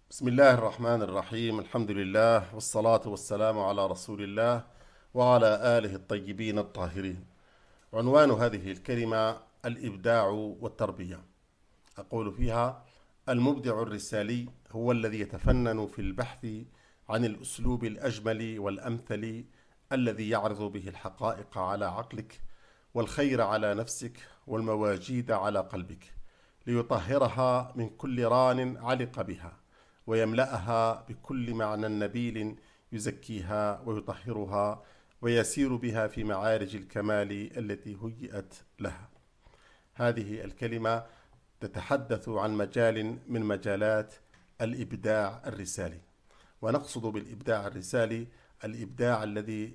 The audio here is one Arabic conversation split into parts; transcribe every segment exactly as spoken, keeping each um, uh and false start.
بسم الله الرحمن الرحيم. الحمد لله والصلاة والسلام على رسول الله وعلى آله الطيبين الطاهرين. عنوان هذه الكلمة الإبداع والتربية. أقول فيها: المبدع الرسالي هو الذي يتفنن في البحث عن الأسلوب الأجمل والأمثل الذي يعرض به الحقائق على عقلك والخير على نفسك والمواجيد على قلبك، ليطهرها من كل ران علق بها، ويملأها بكل معنى نبيل يزكيها ويطهرها ويسير بها في معارج الكمال التي هيئت لها. هذه الكلمة تتحدث عن مجال من مجالات الإبداع الرسالي، ونقصد بالإبداع الرسالي الإبداع الذي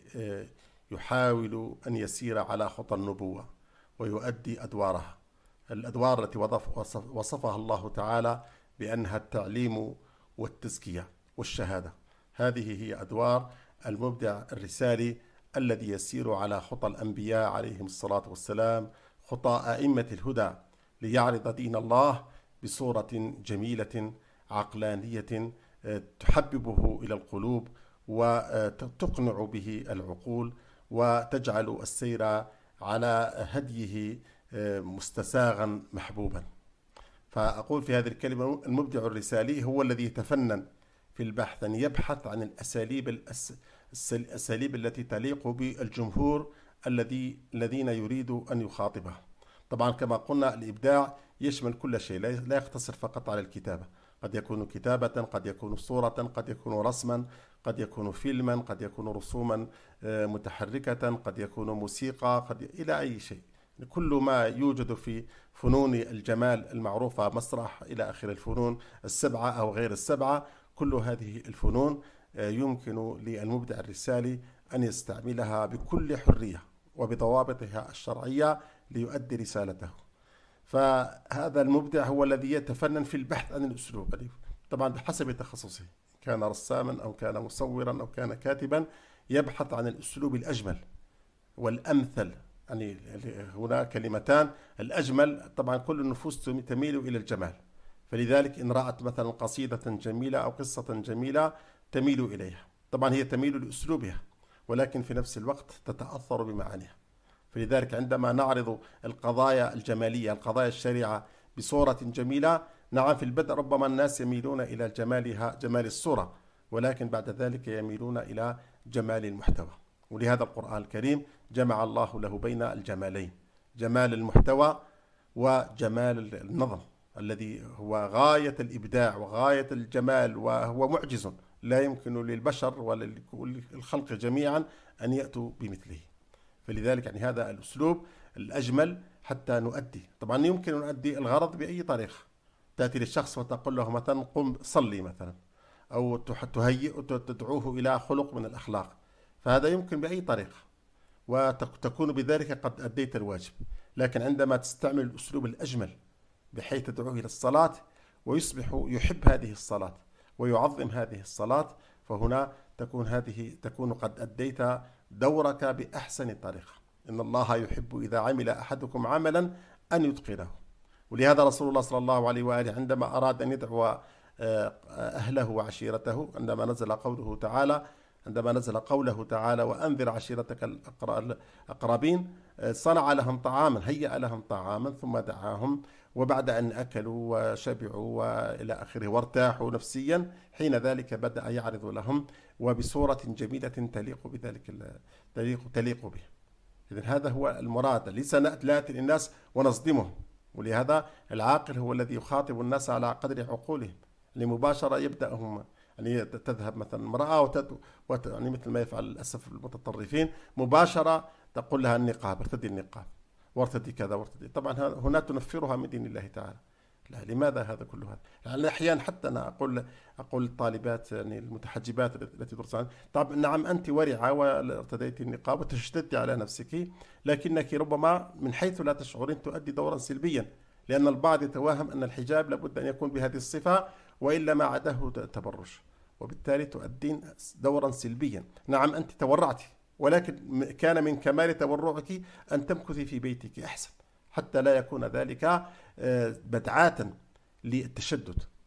يحاول أن يسير على خطى النبوة ويؤدي أدوارها، الأدوار التي وصفها الله تعالى بأنها التعليم والتزكية والشهادة. هذه هي أدوار المبدع الرسالي الذي يسير على خطى الأنبياء عليهم الصلاة والسلام، خطى أئمة الهدى، ليعرض دين الله بصورة جميلة عقلانية تحببه إلى القلوب وتقنع به العقول وتجعل السير على هديه مستساغا محبوبا. فأقول في هذه الكلمة: المبدع الرسالي هو الذي يتفنن في البحث، أن يبحث عن الأساليب الأساليب التي تليق بالجمهور الذي الذين يريد أن يخاطبه. طبعا كما قلنا الإبداع يشمل كل شيء، لا يقتصر فقط على الكتابة، قد يكون كتابة، قد يكون صورة، قد يكون رسما، قد يكون فيلما، قد يكون رسوما متحركة، قد يكون موسيقى، قد إلى أي شيء. كل ما يوجد في فنون الجمال المعروفة، مسرح إلى آخر الفنون السبعة أو غير السبعة، كل هذه الفنون يمكن للمبدع الرسالي أن يستعملها بكل حرية وبضوابطها الشرعية ليؤدي رسالته. فهذا المبدع هو الذي يتفنن في البحث عن الأسلوب، طبعا بحسب تخصصه، كان رساما أو كان مصورا أو كان كاتبا، يبحث عن الأسلوب الأجمل والأمثل. يعني هنا كلمتان: الأجمل، طبعا كل النفوس تميل إلى الجمال، فلذلك إن رأت مثلا قصيدة جميلة أو قصة جميلة تميل إليها، طبعا هي تميل لأسلوبها، ولكن في نفس الوقت تتأثر بمعانيها. فلذلك عندما نعرض القضايا الجمالية، القضايا الشريعة بصورة جميلة، نعم في البدء ربما الناس يميلون إلى جمالها، جمال الصورة، ولكن بعد ذلك يميلون إلى جمال المحتوى. ولهذا القرآن الكريم جمع الله له بين الجمالين: جمال المحتوى وجمال النظم، الذي هو غاية الإبداع وغاية الجمال، وهو معجز لا يمكن للبشر وللخلق جميعا أن يأتوا بمثله. فلذلك يعني هذا الأسلوب الأجمل حتى نؤدي، طبعا يمكن أن نؤدي الغرض بأي طريقة. تأتي للشخص وتقول له مثلا: قم صلي مثلا، أو تهيئ تدعوه إلى خلق من الأخلاق، فهذا يمكن بأي طريقة وتكون بذلك قد أديت الواجب. لكن عندما تستعمل الأسلوب الأجمل بحيث تدعوه إلى الصلاة ويصبح يحب هذه الصلاة ويعظم هذه الصلاة، فهنا تكون هذه تكون قد أديت دورك بأحسن طريقة. إن الله يحب إذا عمل أحدكم عملا أن يتقنه. ولهذا رسول الله صلى الله عليه وآله عندما أراد أن يدعو أهله وعشيرته، عندما نزل قوله تعالى عندما نزل قوله تعالى: وأنذر عشيرتك الأقربين، صنع لهم طعاما، هيأ لهم طعاما، ثم دعاهم، وبعد أن أكلوا وشبعوا وإلى آخره وارتاحوا نفسيا، حين ذلك بدأ يعرض لهم وبصورة جميلة تليق بذلك تليق, تليق به. إذن هذا هو المراد، ليس نأتي للناس ونصدمهم. ولهذا العاقل هو الذي يخاطب الناس على قدر عقولهم، لمباشرة يبدأ هم يعني تذهب مثلا امرأة وتد... وت... يعني مثل ما يفعل للأسف المتطرفين، مباشرة تقول لها النقاب، ارتدي النقاب وارتدي كذا وارتدي، طبعا هنا تنفرها من دين الله تعالى. لا، لماذا هذا كله هذا؟ يعني أحيانا حتى أنا أقول أقول للطالبات يعني المتحجبات التي تدرسان: طب نعم أنت ورعة وارتديت النقاب وتشتدي على نفسك، لكنك ربما من حيث لا تشعرين تؤدي دورا سلبيا، لأن البعض يتوهم أن الحجاب لابد أن يكون بهذه الصفة وإلا ما عداه تبرج، وبالتالي تؤدين دورا سلبيا. نعم أنت تورعت، ولكن كان من كمال تورعك أن تمكثي في بيتك أحسن، حتى لا يكون ذلك بدعاة للتشدد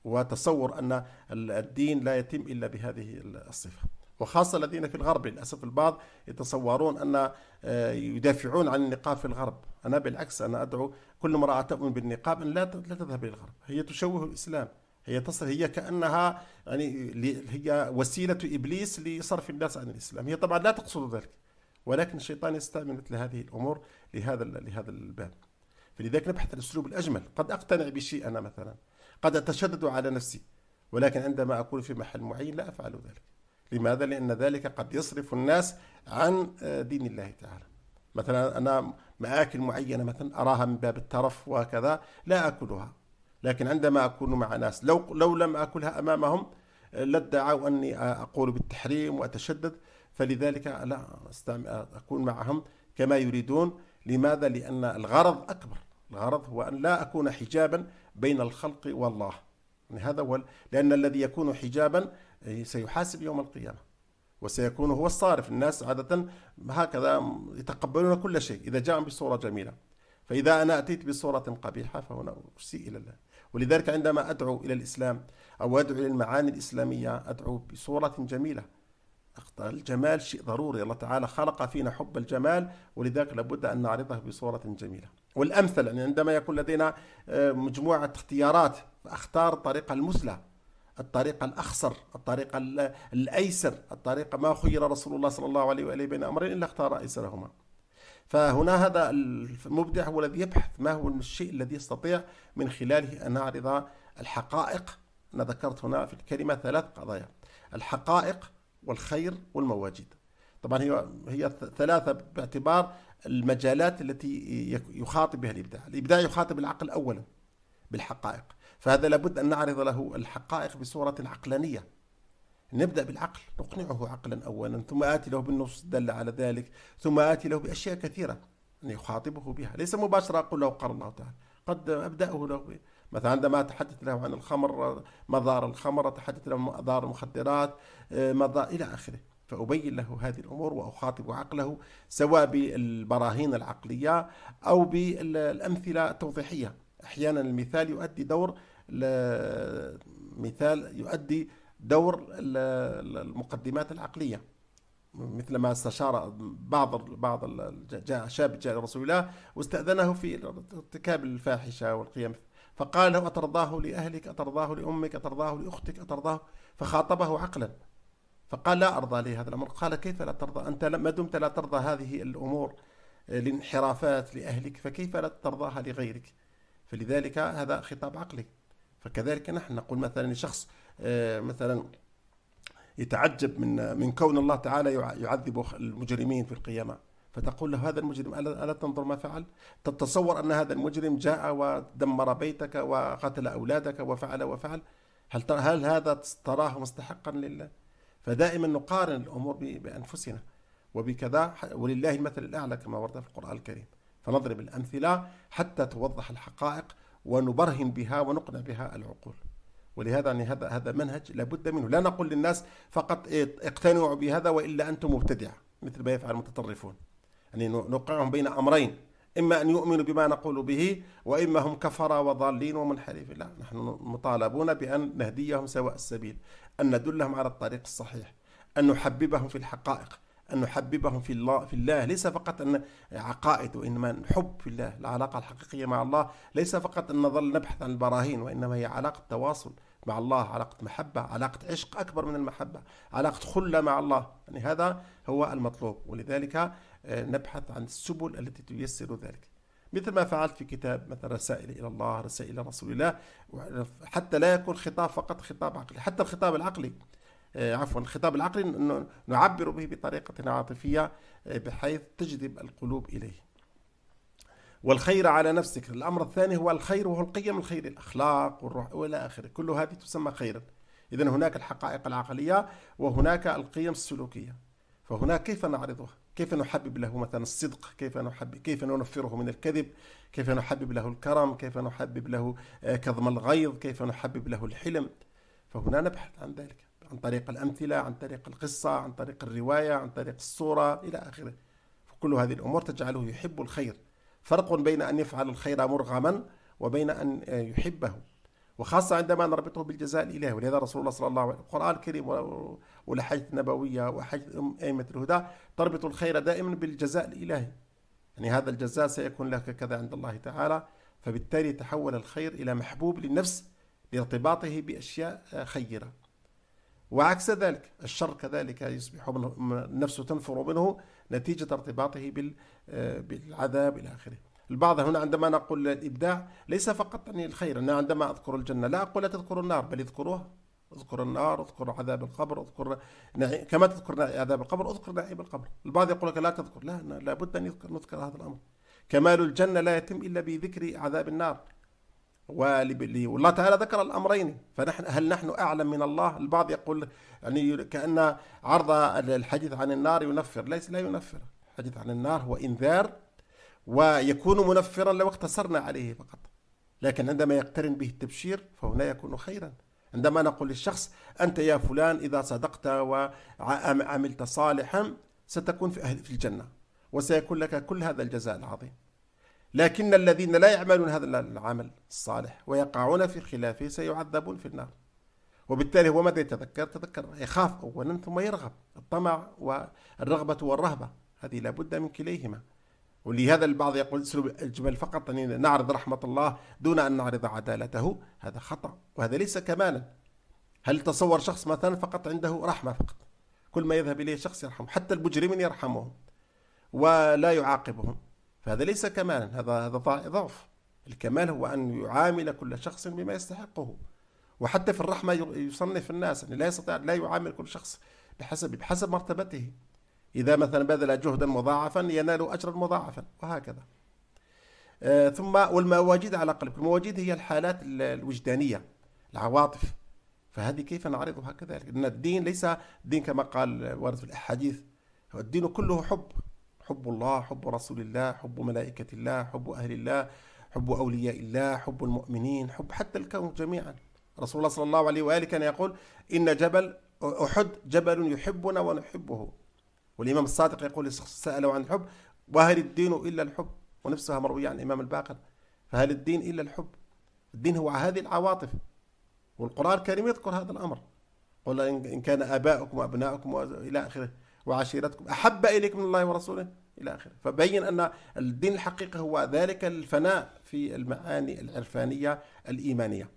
وتصور أن الدين لا يتم إلا بهذه الصفة. وخاصة الذين في الغرب للأسف البعض يتصورون أن يدافعون عن النقاب في الغرب. أنا بالعكس، أنا أدعو كل امرأة تؤمن بالنقاب أن لا لا تذهب إلى الغرب، هي تشوه الإسلام، هي تصل هي كأنها يعني هي وسيلة إبليس لصرف الناس عن الإسلام. هي طبعا لا تقصد ذلك، ولكن الشيطان يستعمل مثل هذه الأمور لهذا لهذا الباب. فلذلك نبحث الأسلوب الأجمل. قد أقتنع بشيء أنا مثلا، قد أتشدد على نفسي، ولكن عندما أكون في محل معين لا أفعل ذلك. لماذا؟ لأن ذلك قد يصرف الناس عن دين الله تعالى. مثلا أنا مآكل معينة مثلا أراها من باب الترف وكذا لا أكلها، لكن عندما أكون مع ناس لو لو لم أكلها أمامهم لادعوا أني أقول بالتحريم وأتشدد، فلذلك لا أكون معهم كما يريدون. لماذا؟ لأن الغرض أكبر، الغرض هو أن لا أكون حجابا بين الخلق والله. يعني هذا هو، لأن الذي يكون حجابا سيحاسب يوم القيامة وسيكون هو الصارف. الناس عادة هكذا يتقبلون كل شيء إذا جاء بصورة جميلة، فإذا أنا أتيت بصورة قبيحة فهنا أسيء إلى الله. ولذلك عندما أدعو إلى الإسلام أو أدعو إلى المعاني الإسلامية أدعو بصورة جميلة. الجمال شيء ضروري، الله تعالى خلق فينا حب الجمال، ولذلك لابد أن نعرضه بصورة جميلة. والأمثل يعني عندما يكون لدينا مجموعة اختيارات فأختار الطريقة المثلى، الطريقة الأخسر، الطريقة الأيسر، الطريقة ما خير رسول الله صلى الله عليه وآله بين أمرين إلا اختار أيسرهما. فهنا هذا المبدع هو الذي يبحث ما هو الشيء الذي يستطيع من خلاله أن نعرض الحقائق. أنا ذكرت هنا في الكلمة ثلاث قضايا: الحقائق والخير والمواجد. طبعا هي هي ثلاثة باعتبار المجالات التي يخاطب بها الإبداع. الإبداع يخاطب العقل أولا بالحقائق، فهذا لابد أن نعرض له الحقائق بصورة عقلانية. نبدأ بالعقل، نقنعه عقلا أولا، ثم آتي له بالنص الدل على ذلك، ثم آتي له بأشياء كثيرة أن يخاطبه بها، ليس مباشرة أقول له قال الله تعالى. قد أبدأه له مثلا عندما أتحدث له عن الخمر، مضار الخمر، أتحدث له عن مضار المخدرات، مضار إلى آخره، فأبين له هذه الأمور وأخاطب عقله سواء بالبراهين العقلية أو بالأمثلة التوضيحية. أحيانا المثال يؤدي دور مثال يؤدي دور المقدمات العقلية، مثل ما استشار بعض بعض جاء شاب جاء رسول الله واستأذنه في ارتكاب الفاحشة والقيام، فقال له: أترضاه لأهلك؟ أترضاه لأمك؟ أترضاه لأختك؟ أترضاه؟ فخاطبه عقلا، فقال: لا أرضى لي هذا الأمر. قال: كيف لا ترضى؟ أنت ما دمت لا ترضى هذه الأمور الانحرافات لأهلك فكيف لا ترضاها لغيرك؟ فلذلك هذا خطاب عقلي. فكذلك نحن نقول مثلا لشخص مثلا يتعجب من من كون الله تعالى يعذب المجرمين في القيامة، فتقول له: هذا المجرم ألا تنظر ما فعل؟ تتصور أن هذا المجرم جاء ودمر بيتك وقتل أولادك وفعل وفعل، هل هل هذا تراه مستحقا لله؟ فدائما نقارن الأمور بأنفسنا وبكذا، ولله المثل الأعلى كما ورد في القرآن الكريم. فنضرب الأمثلة حتى توضح الحقائق ونبرهن بها ونقنع بها العقول. ولهذا يعني هذا هذا منهج لابد منه. لا نقول للناس فقط اقتنعوا بهذا وإلا أنتم مبتدع مثل ما يفعل المتطرفون، يعني نوقعهم بين أمرين: إما أن يؤمنوا بما نقول به، وإما هم كفرة وضالين ومنحرفين. لا، نحن مطالبون بأن نهديهم سواء السبيل، أن ندلهم على الطريق الصحيح، أن نحببهم في الحقائق، أن نحببهم في الله في الله ليس فقط أن عقائد، وإنما نحب في الله. العلاقة الحقيقية مع الله ليس فقط أن نظل نبحث عن البراهين، وإنما هي علاقة تواصل مع الله، علاقة محبة، علاقة عشق أكبر من المحبة، علاقة خلة مع الله. يعني هذا هو المطلوب، ولذلك نبحث عن السبل التي تيسر ذلك، مثل ما فعلت في كتاب مثلا رسائل إلى الله، رسائل إلى رسول الله، حتى لا يكون خطاب فقط خطاب عقلي. حتى الخطاب العقلي عفوا الخطاب العقلي نعبر به بطريقة عاطفية بحيث تجذب القلوب إليه. والخير على نفسك. الأمر الثاني هو الخير، وهو القيم، الخير الأخلاق والروح وإلى آخره، كل هذه تسمى خيرا. إذن هناك الحقائق العقلية وهناك القيم السلوكية. فهناك كيف نعرضها؟ كيف نحبب له مثلا الصدق؟ كيف نحبب كيف ننفره من الكذب؟ كيف نحبب له الكرم؟ كيف نحبب له كظم الغيظ؟ كيف نحبب له الحلم؟ فهنا نبحث عن ذلك عن طريق الأمثلة، عن طريق القصة، عن طريق الرواية، عن طريق الصورة إلى آخره. فكل هذه الأمور تجعله يحب الخير. فرق بين أن يفعل الخير مرغما وبين أن يحبه. وخاصة عندما نربطه بالجزاء الإلهي. ولهذا رسول الله صلى الله عليه وسلم القرآن الكريم والأحاديث النبوية وحديث أئمة الهدى تربط الخير دائما بالجزاء الإلهي، يعني هذا الجزاء سيكون لك كذا عند الله تعالى. فبالتالي تحول الخير إلى محبوب للنفس لارتباطه بأشياء خيرة. وعكس ذلك الشر كذلك يصبح النفس تنفر منه نتيجة ارتباطه بالعذاب إلى آخره. البعض هنا عندما نقول الإبداع ليس فقط عن الخير، أنا عندما أذكر الجنة لا أقول لا تذكروا النار، بل اذكروها، اذكر النار، اذكر عذاب القبر، اذكر نعي... كما تذكر عذاب القبر اذكر نعيم القبر. البعض يقول لك لا تذكر، لا لابد أن يذكر نذكر هذا الأمر. كمال الجنة لا يتم إلا بذكر عذاب النار. والله تعالى ذكر الأمرين، فنحن هل نحن أعلم من الله؟ البعض يقول يعني كأن عرض الحديث عن النار ينفر، ليس لا ينفر. الحديث عن النار هو إنذار، ويكون منفرا لو اقتصرنا عليه فقط، لكن عندما يقترن به التبشير فهنا يكون خيرا. عندما نقول للشخص أنت يا فلان إذا صدقت وعملت صالحا ستكون في أهل في الجنة وسيكون لك كل هذا الجزاء العظيم، لكن الذين لا يعملون هذا العمل الصالح ويقعون في خلافه سيعذبون في النار. وبالتالي هو ماذا يتذكر؟ تذكر يخاف أولا ثم يرغب، الطمع والرغبة والرهبة هذه لابد من كليهما. ولهذا البعض يقول اسلوب الجمل فقط أن نعرض رحمة الله دون أن نعرض عدالته، هذا خطأ وهذا ليس كمالا. هل تصور شخص مثلا فقط عنده رحمة فقط، كل ما يذهب إليه شخص يرحمه، حتى المجرمين يرحمهم ولا يعاقبهم، فهذا ليس كمالا، هذا هذا ضعف. الكمال هو أن يعامل كل شخص بما يستحقه. وحتى في الرحمة يصنف الناس، يعني لا يستطيع لا يعامل كل شخص بحسب بحسب مرتبته. إذا مثلا بذل جهدا مضاعفا ينال أجرا مضاعفا وهكذا. آه ثم والمواجيد على قلب، المواجيد هي الحالات الوجدانية، العواطف، فهذه كيف نعرضها كذلك؟ لأن الدين ليس الدين كما قال ورد في الأحاديث، الدين كله حب، حب الله، حب رسول الله، حب ملائكة الله، حب أهل الله، حب أولياء الله، حب المؤمنين، حب حتى الكون جميعا. رسول الله صلى الله عليه وآله كان يقول إن جبل أحد جبل يحبنا ونحبه. والإمام الصادق يقول سألوا عن الحب وهل الدين إلا الحب، ونفسها مروية عن الإمام الباقر، فهل الدين إلا الحب؟ الدين هو هذه العواطف، والقرآن الكريم يذكر هذا الأمر، قل إن كان آباؤكم وأبناؤكم وإلى آخره وعشيرتكم أحب إليكم من الله ورسوله إلى آخره. فبين أن الدين الحقيقي هو ذلك الفناء في المعاني العرفانية الإيمانية.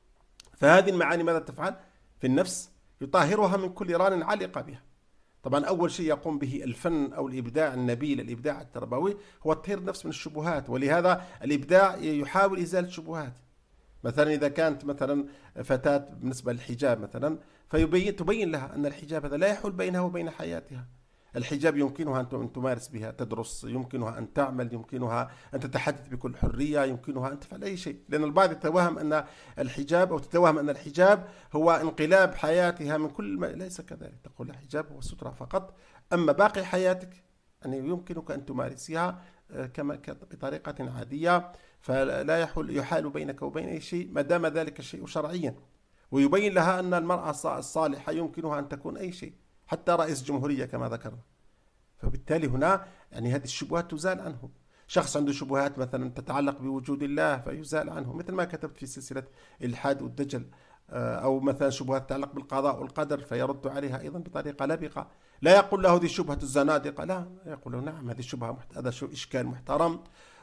فهذه المعاني ماذا تفعل في النفس؟ يطهرها من كل ران علق بها. طبعا أول شيء يقوم به الفن أو الإبداع النبيل، الإبداع التربوي، هو تطهير النفس من الشبهات. ولهذا الإبداع يحاول إزالة الشبهات. مثلا إذا كانت مثلا فتاة بالنسبة للحجاب مثلا، فيبين تبين لها أن الحجاب هذا لا يحول بينها وبين حياتها. الحجاب يمكنها أن تمارس بها، تدرس، يمكنها أن تعمل، يمكنها أن تتحدث بكل حرية، يمكنها أن تفعل أي شيء. لأن البعض يتوهم أن الحجاب أو تتوهم أن الحجاب هو انقلاب حياتها من كل ما، ليس كذلك. تقول الحجاب هو سترة فقط، أما باقي حياتك يعني يمكنك أن تمارسها كما بطريقة عادية، فلا يحول يحال بينك وبين أي شيء ما دام ذلك الشيء شرعيا. ويبين لها أن المرأة الصالحة يمكنها أن تكون أي شيء، حتى رئيس جمهورية كما ذكرنا. فبالتالي هنا يعني هذه الشبهات تزال عنه. شخص عنده شبهات مثلا تتعلق بوجود الله فيزال عنه، مثل ما كتبت في سلسلة الإلحاد والدجل، أو مثلا شبهات تتعلق بالقضاء والقدر فيرد عليها أيضا بطريقة لبقة. لا يقول له هذه شبهة الزنادقة، لا، يقول له نعم هذه شبهة، هذا إشكال محترم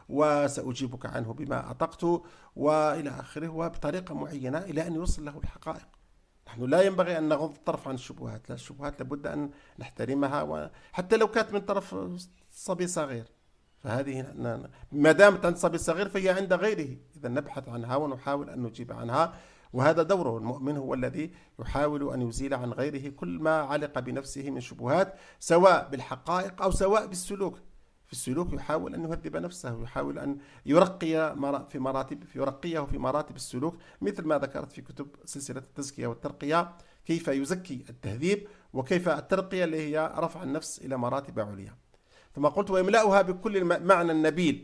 وسأجيبك عنه بما أطقت وإلى آخره، وبطريقة معينة إلى أن يوصل له الحقائق. نحن لا ينبغي أن نغض الطرف عن الشبهات، لا، الشبهات لابد أن نحترمها، وحتى لو كانت من طرف صبي صغير، فهذه ما دامت عند صبي صغير فهي عند غيره، إذا نبحث عنها ونحاول أن نجيب عنها، وهذا دوره. المؤمن هو الذي يحاول أن يزيل عن غيره كل ما علق بنفسه من شبهات، سواء بالحقائق أو سواء بالسلوك. في السلوك يحاول أن يهذب نفسه، يحاول أن يرقي في مراتب يرقيه في مراتب السلوك، مثل ما ذكرت في كتب سلسلة التزكية والترقية، كيف يزكي التهذيب وكيف الترقية اللي هي رفع النفس إلى مراتب عليا. ثم قلت ويملأها بكل معنى النبيل،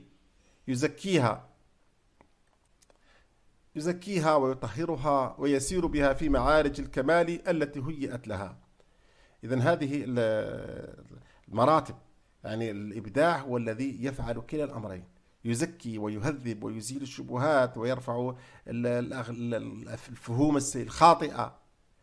يزكيها يزكيها ويطهرها ويسير بها في معارج الكمال التي هيئت لها. إذن هذه المراتب، يعني الإبداع هو الذي يفعل كلا الأمرين، يزكي ويهذب ويزيل الشبهات ويرفع الفهوم الخاطئة،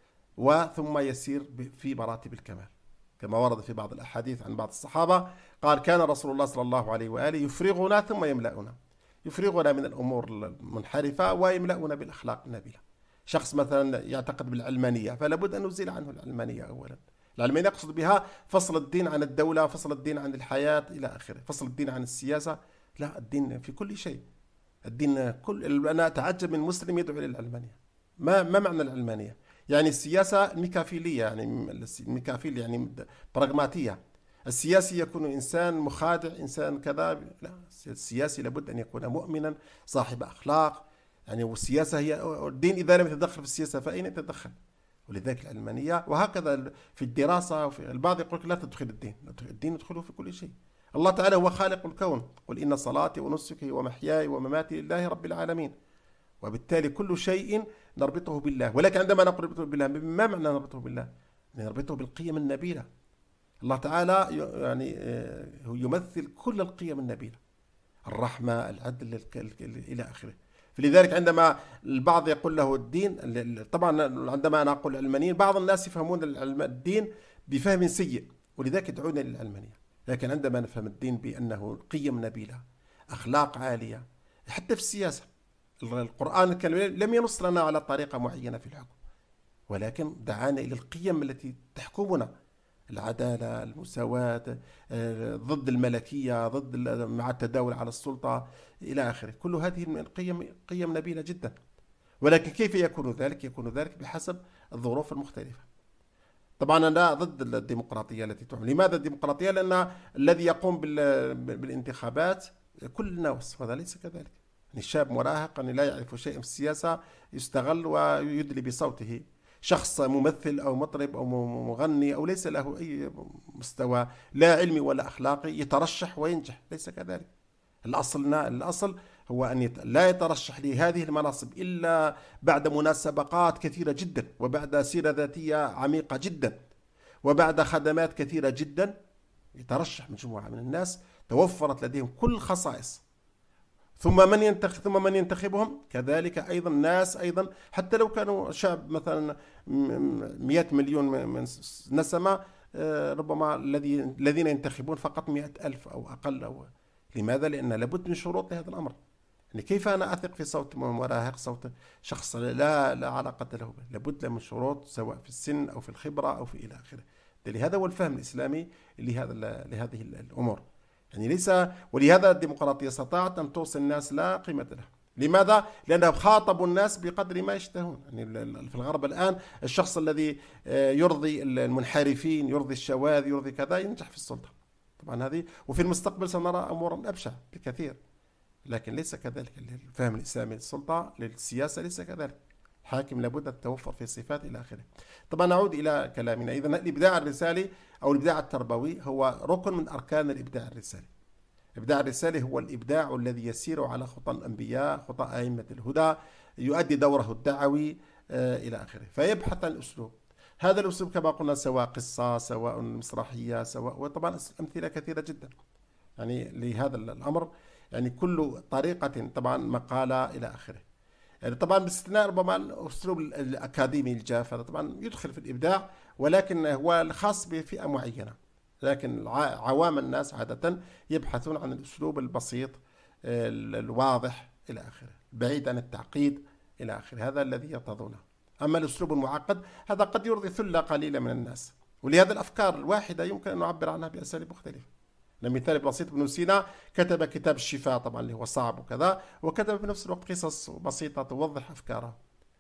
وثم يسير في مراتب الكمال، كما ورد في بعض الأحاديث عن بعض الصحابة قال كان رسول الله صلى الله عليه وآله يفرغنا ثم يملأنا، يفرغنا من الأمور المنحرفة ويملأنا بالأخلاق النبيلة. شخص مثلا يعتقد بالعلمانية، فلا بد أن نزيل عنه العلمانية أولا. العلمانية يقصد بها فصل الدين عن الدولة، فصل الدين عن الحياة إلى آخره، فصل الدين عن السياسة. لا، الدين في كل شيء. الدين كل أنا أتعجب من مسلم يدعو للعلمانية. ما ما معنى العلمانية؟ يعني السياسة ميكافيلية، يعني ميكافيل يعني براغماتية. السياسي يكون إنسان مخادع، إنسان كذا. لا، السياسي لابد أن يكون مؤمنا صاحب أخلاق. يعني والسياسة هي الدين، إذا لم يتدخل في السياسة فأين يتدخل؟ ولذلك العلمانية. وهكذا في الدراسة، وفي البعض يقول لا تدخل الدين، الدين يدخله في كل شيء. الله تعالى هو خالق الكون، قل إن صلاتي ونسكي ومحياي ومماتي لله رب العالمين. وبالتالي كل شيء نربطه بالله. ولكن عندما نقول نربطه بالله، ما معنى نربطه بالله؟ نربطه بالقيم النبيلة. الله تعالى يعني يمثل كل القيم النبيلة، الرحمة، العدل، إلى آخره. فلذلك عندما البعض يقول له الدين، طبعا عندما أنا أقول علمانيين بعض الناس يفهمون الدين بفهم سيء، ولذلك يدعون للعلمانية. لكن عندما نفهم الدين بأنه قيم نبيلة، أخلاق عالية، حتى في السياسة، القرآن لم ينص لنا على طريقة معينة في الحكم، ولكن دعانا إلى القيم التي تحكمنا: العدالة، المساواة، ضد الملكية، ضد مع التداول على السلطة، إلى آخره. كل هذه القيم قيم نبيلة جدا. ولكن كيف يكون ذلك؟ يكون ذلك بحسب الظروف المختلفة. طبعا أنا ضد الديمقراطية التي تعمل. لماذا الديمقراطية؟ لأن الذي يقوم بالانتخابات كل الناس، وهذا ليس كذلك. يعني شاب مراهق أن لا يعرف شيئا في السياسة يستغل ويدلي بصوته. شخص ممثل أو مطرب أو مغني أو ليس له أي مستوى لا علمي ولا أخلاقي يترشح وينجح، ليس كذلك. الأصل الأصل هو أن لا يترشح لهذه المناصب إلا بعد مناسبات كثيرة جدا، وبعد سيرة ذاتية عميقة جدا، وبعد خدمات كثيرة جدا. يترشح مجموعة من الناس توفرت لديهم كل الخصائص، ثم من ينتخب ثم من ينتخبهم كذلك أيضا ناس أيضا، حتى لو كانوا شعب مثلا مئة مليون من نسمة، ربما الذين ينتخبون فقط مئة ألف أو أقل. أو لماذا؟ لأن لابد من شروط لهذا الأمر. يعني كيف أنا أثق في صوت مراهق، صوت شخص لا لا علاقة له به؟ لابد من شروط، سواء في السن أو في الخبرة أو في إلى آخره. لهذا هو الفهم الإسلامي لهذا لهذه الأمور. يعني ليس ولهذا الديمقراطية استطاعت أن توصل الناس لا قيمة لها. لماذا؟ لأنهم خاطبوا الناس بقدر ما يشتهون. يعني في الغرب الآن الشخص الذي يرضي المنحرفين، يرضي الشواذ، يرضي كذا، ينجح في السلطة. طبعا هذه، وفي المستقبل سنرى أمورا أبشع بكثير. لكن ليس كذلك. الفهم الإسلامي للسلطة للسياسة ليس كذلك. الحاكم لابد أن تتوفر في صفات إلى آخره. طبعا نعود إلى كلامنا. إذا الإبداع الرسالي أو الإبداع التربوي هو ركن من أركان الإبداع الرسالي. الإبداع الرسالي هو الإبداع الذي يسير على خطى الأنبياء، خطى أئمة الهدى، يؤدي دوره الدعوي إلى آخره، فيبحث عن أسلوب. هذا الأسلوب كما قلنا سواء قصة، سواء مسرحية، سواء، وطبعا أمثلة كثيرة جدا يعني لهذا الأمر. يعني كل طريقة، طبعا مقالة إلى آخره. يعني طبعا باستثناء ربما الأسلوب الأكاديمي الجاف، هذا طبعا يدخل في الإبداع، ولكن هو خاص بفئة معينة. لكن عوام الناس عادة يبحثون عن الأسلوب البسيط الواضح إلى آخره، بعيد عن التعقيد إلى آخره. هذا الذي يرتضونه. أما الأسلوب المعقد هذا قد يرضي ثلة قليلة من الناس، ولهذا الأفكار الواحدة يمكن أن نعبر عنها بأساليب مختلفة. مثال بسيط: ابن سينا كتب كتاب الشفاء، طبعا اللي هو صعب وكذا، وكتب في نفس الوقت قصص بسيطة توضح أفكاره.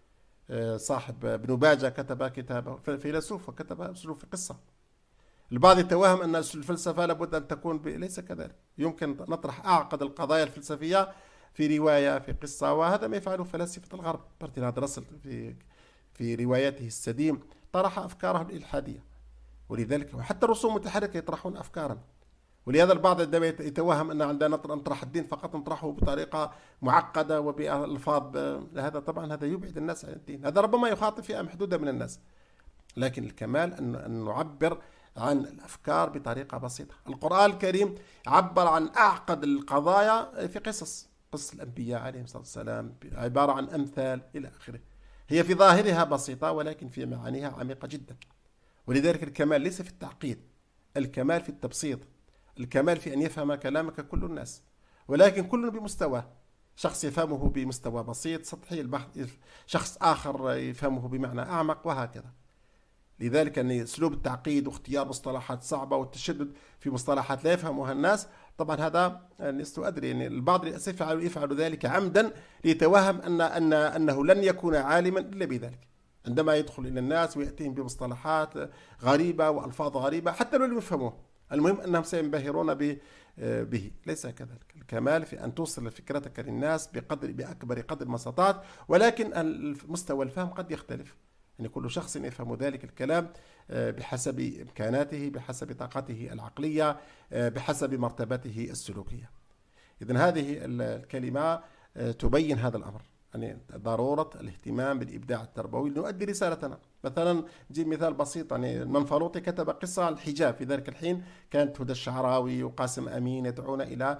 صاحب ابن باجة كتب كتاب فيلسوف وكتب أسلوب في قصة. البعض يتوهم أن الفلسفة لابد أن تكون ب... ليس كذلك. يمكن نطرح أعقد القضايا الفلسفية في رواية، في قصة، وهذا ما يفعله فلاسفة الغرب. برتراند راسل في في رواياته السديم طرح أفكاره الإلحادية، ولذلك حتى الرسوم المتحركة يطرحون أفكارا. ولهذا البعض عندما يتوهم أن عندنا نطرح الدين فقط نطرحه بطريقة معقدة وبألفاظ، هذا طبعا هذا يبعد الناس عن الدين. هذا ربما يخاطب فئة محدودة من الناس، لكن الكمال أن نعبر عن الأفكار بطريقة بسيطة. القرآن الكريم عبر عن أعقد القضايا في قصص قصص الأنبياء عليهم الصلاة والسلام، عبارة عن أمثال إلى آخره. هي في ظاهرها بسيطة ولكن في معانيها عميقة جدا. ولذلك الكمال ليس في التعقيد، الكمال في التبسيط، الكمال في أن يفهم كلامك كل الناس، ولكن كل بمستواه. شخص يفهمه بمستوى بسيط سطحي، البحث شخص آخر يفهمه بمعنى أعمق، وهكذا. لذلك أن أسلوب التعقيد واختيار مصطلحات صعبة والتشدد في مصطلحات لا يفهمها الناس، طبعا هذا لست أدري أن البعض للأسف يفعل, يفعل ذلك عمدا ليتوهم أن أن أنه لن يكون عالما إلا بذلك. عندما يدخل إلى الناس ويأتيهم بمصطلحات غريبة وألفاظ غريبة حتى لو لم يفهموه، المهم أنهم سينبهرون به. ليس كذلك. الكمال في أن توصل فكرتك للناس بقدر بأكبر قدر ما استطعت، ولكن مستوى الفهم قد يختلف. يعني كل شخص يفهم ذلك الكلام بحسب إمكاناته، بحسب طاقته العقلية، بحسب مرتبته السلوكية. إذن هذه الكلمة تبين هذا الأمر، يعني ضرورة الاهتمام بالإبداع التربوي لنؤدي رسالتنا. مثلا نجيب مثال بسيط، يعني المنفلوطي كتب قصة عن الحجاب. في ذلك الحين كانت هدى الشعراوي وقاسم أمين يدعون إلى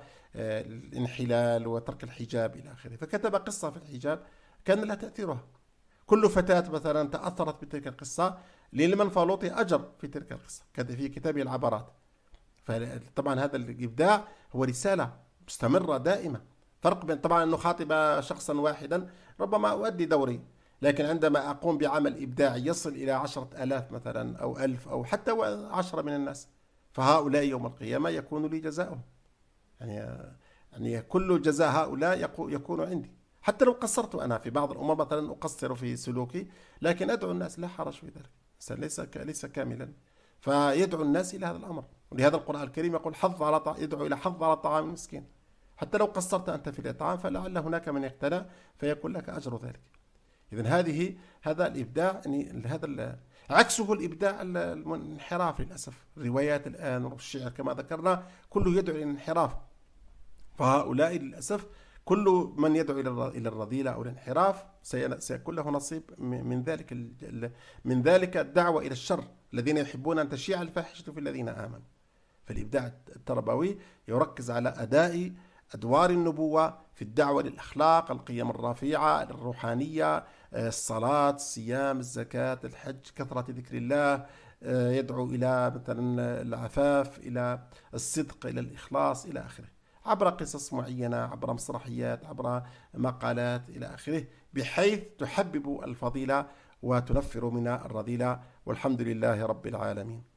الانحلال وترك الحجاب إلى آخره، فكتب قصة في الحجاب كان لها تأثيرها. كل فتاة مثلا تأثرت بتلك القصة، للمنفلوطي أجر في تلك القصة في كتابه العبرات. فطبعا هذا الإبداع هو رسالة مستمرة دائمة. فرق بين طبعا أنه خاطب شخصا واحدا ربما أؤدي دوري، لكن عندما أقوم بعمل إبداعي يصل إلى عشرة آلاف مثلا أو ألف أو حتى عشرة من الناس، فهؤلاء يوم القيامة يكون لي جزاؤهم. يعني يعني كل جزاء هؤلاء يكون عندي، حتى لو قصرت أنا في بعض الأمور، مثلا أقصر في سلوكي، لكن أدعو الناس، لا حرج في ذلك، ليس ليس كاملا. فيدعو الناس إلى هذا الأمر. ولهذا القرآن الكريم يقول حظ على طع... يدعو إلى حظ على طعام المسكين. حتى لو قصرت أنت في الإطعام فلعل هناك من يقتنع فيكون لك أجر ذلك. إذن هذه هذا الإبداع، يعني هذا عكسه الإبداع الانحراف للأسف. الروايات الآن والشعر كما ذكرنا كله يدعو إلى الانحراف، فهؤلاء للأسف كل من يدعو إلى الرذيلة أو الانحراف سيكون له نصيب من ذلك من ذلك الدعوة إلى الشر، الذين يحبون أن تشيع الفاحشة في الذين آمنوا. فالإبداع التربوي يركز على أداء أدوار النبوة في الدعوة للأخلاق، القيم الرفيعة، الروحانية، الصلاة، الصيام، الزكاة، الحج، كثرة ذكر الله، يدعو إلى مثلا العفاف، إلى الصدق، إلى الإخلاص إلى آخره، عبر قصص معينة، عبر مسرحيات، عبر مقالات إلى آخره، بحيث تحبب الفضيلة وتنفر من الرذيلة. والحمد لله رب العالمين.